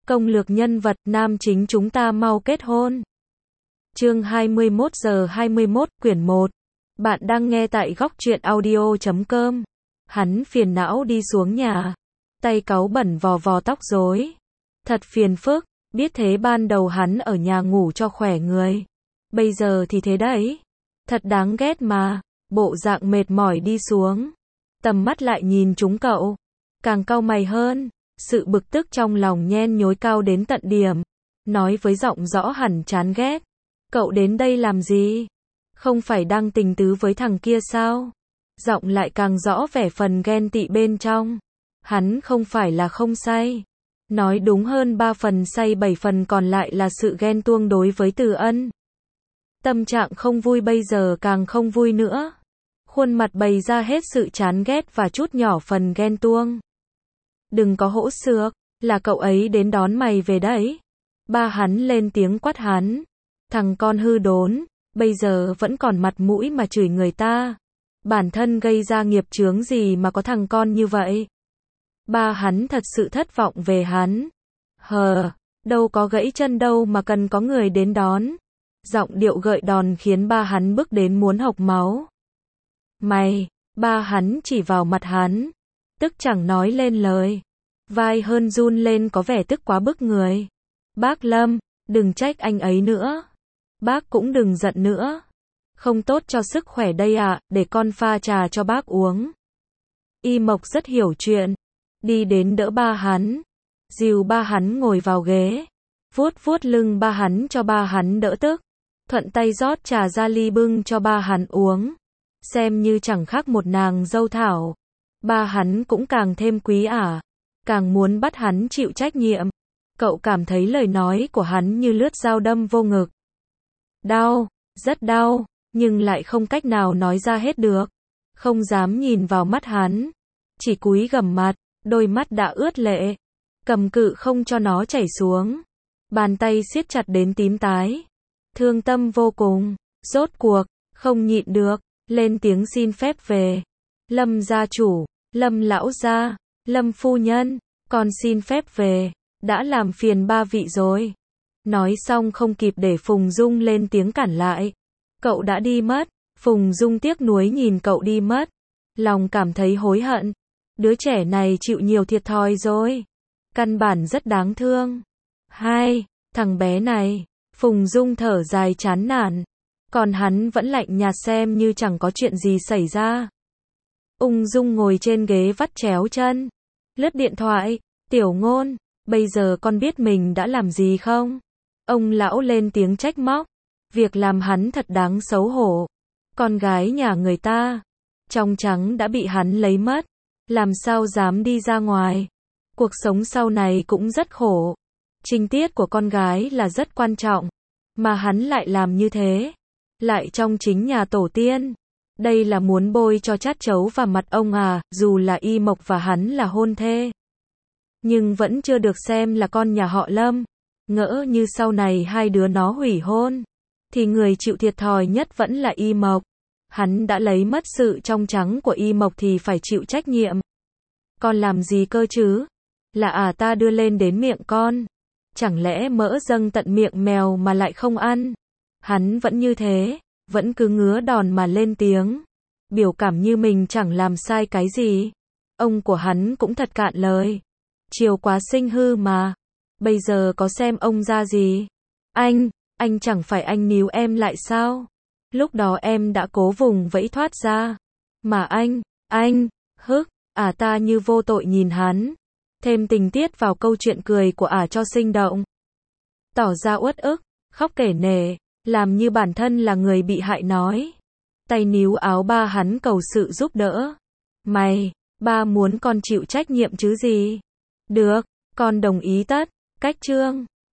Công lược nhân vật, nam chính chúng ta mau kết hôn. Chương 21 giờ 21, quyển 1. Bạn đang nghe tại góc truyện audio.com. Hắn phiền não đi xuống nhà, tay cáu bẩn vò vò tóc rối. Thật phiền phức, biết thế ban đầu hắn ở nhà ngủ cho khỏe người. Bây giờ thì thế đấy. Thật đáng ghét mà, bộ dạng mệt mỏi đi xuống. Tầm mắt lại nhìn chúng cậu, càng cau mày hơn. Sự bực tức trong lòng nhen nhối cao đến tận điểm. Nói với giọng rõ hẳn chán ghét. Cậu đến đây làm gì? Không phải đang tình tứ với thằng kia sao? Giọng lại càng rõ vẻ phần ghen tị bên trong. Hắn không phải là không say. Nói đúng hơn 3 phần say 7 phần còn lại là sự ghen tuông đối với Từ Ân. Tâm trạng không vui bây giờ càng không vui nữa. Khuôn mặt bày ra hết sự chán ghét và chút nhỏ phần ghen tuông. Đừng có hỗn xược, là cậu ấy đến đón mày về đấy. Ba hắn lên tiếng quát hắn. Thằng con hư đốn, bây giờ vẫn còn mặt mũi mà chửi người ta. Bản thân gây ra nghiệp chướng gì mà có thằng con như vậy. Ba hắn thật sự thất vọng về hắn. Đâu có gãy chân đâu mà cần có người đến đón. Giọng điệu gợi đòn khiến ba hắn bức đến muốn hộc máu. Mày, ba hắn chỉ vào mặt hắn. Tức chẳng nói lên lời. Vai hơn run lên có vẻ tức quá bức người. Bác Lâm, đừng trách anh ấy nữa. Bác cũng đừng giận nữa. Không tốt cho sức khỏe đây ạ, để con pha trà cho bác uống. Y Mộc rất hiểu chuyện. Đi đến đỡ ba hắn. Dìu ba hắn ngồi vào ghế. Vuốt vuốt lưng ba hắn cho ba hắn đỡ tức. Thuận tay rót trà ra ly bưng cho ba hắn uống. Xem như chẳng khác một nàng dâu thảo. Ba hắn cũng càng thêm quý ả. Càng muốn bắt hắn chịu trách nhiệm. Cậu cảm thấy lời nói của hắn như lướt dao đâm vô ngực. Đau, rất đau, nhưng lại không cách nào nói ra hết được. Không dám nhìn vào mắt hắn. Chỉ cúi gằm mặt, đôi mắt đã ướt lệ. Cầm cự không cho nó chảy xuống. Bàn tay siết chặt đến tím tái. Thương tâm vô cùng. Rốt cuộc, không nhịn được, lên tiếng xin phép về. Lâm gia chủ, Lâm lão gia, Lâm phu nhân, con xin phép về. Đã làm phiền ba vị rồi. Nói xong không kịp để Phùng Dung lên tiếng cản lại. Cậu đã đi mất. Phùng Dung tiếc nuối nhìn cậu đi mất. Lòng cảm thấy hối hận. Đứa trẻ này chịu nhiều thiệt thòi rồi. Căn bản rất đáng thương. Thằng bé này. Phùng Dung thở dài chán nản. Còn hắn vẫn lạnh nhạt xem như chẳng có chuyện gì xảy ra. Ung dung ngồi trên ghế vắt chéo chân. Lướt điện thoại. Tiểu Ngôn, bây giờ con biết mình đã làm gì không? Ông lão lên tiếng trách móc. Việc làm hắn thật đáng xấu hổ. Con gái nhà người ta. Trong trắng đã bị hắn lấy mất. Làm sao dám đi ra ngoài. Cuộc sống sau này cũng rất khổ. Trinh tiết của con gái là rất quan trọng. Mà hắn lại làm như thế. Lại trong chính nhà tổ tiên. Đây là muốn bôi cho chát chấu vào mặt ông à, dù là Y Mộc và hắn là hôn thê. Nhưng vẫn chưa được xem là con nhà họ Lâm. Ngỡ như sau này hai đứa nó hủy hôn. Thì người chịu thiệt thòi nhất vẫn là Y Mộc. Hắn đã lấy mất sự trong trắng của Y Mộc thì phải chịu trách nhiệm. Con làm gì cơ chứ? Là ta đưa lên đến miệng con. Chẳng lẽ mỡ dâng tận miệng mèo mà lại không ăn? Hắn vẫn như thế. Vẫn cứ ngứa đòn mà lên tiếng. Biểu cảm như mình chẳng làm sai cái gì. Ông của hắn cũng thật cạn lời. Chiều quá sinh hư mà. Bây giờ có xem ông ra gì? Anh chẳng phải anh níu em lại sao? Lúc đó em đã cố vùng vẫy thoát ra. Mà ta như vô tội nhìn hắn. Thêm tình tiết vào câu chuyện cười của cho sinh động. Tỏ ra uất ức, khóc kể nể, làm như bản thân là người bị hại nói. Tay níu áo ba hắn cầu sự giúp đỡ. Ba muốn con chịu trách nhiệm chứ gì? Được, con đồng ý tất. Cách chương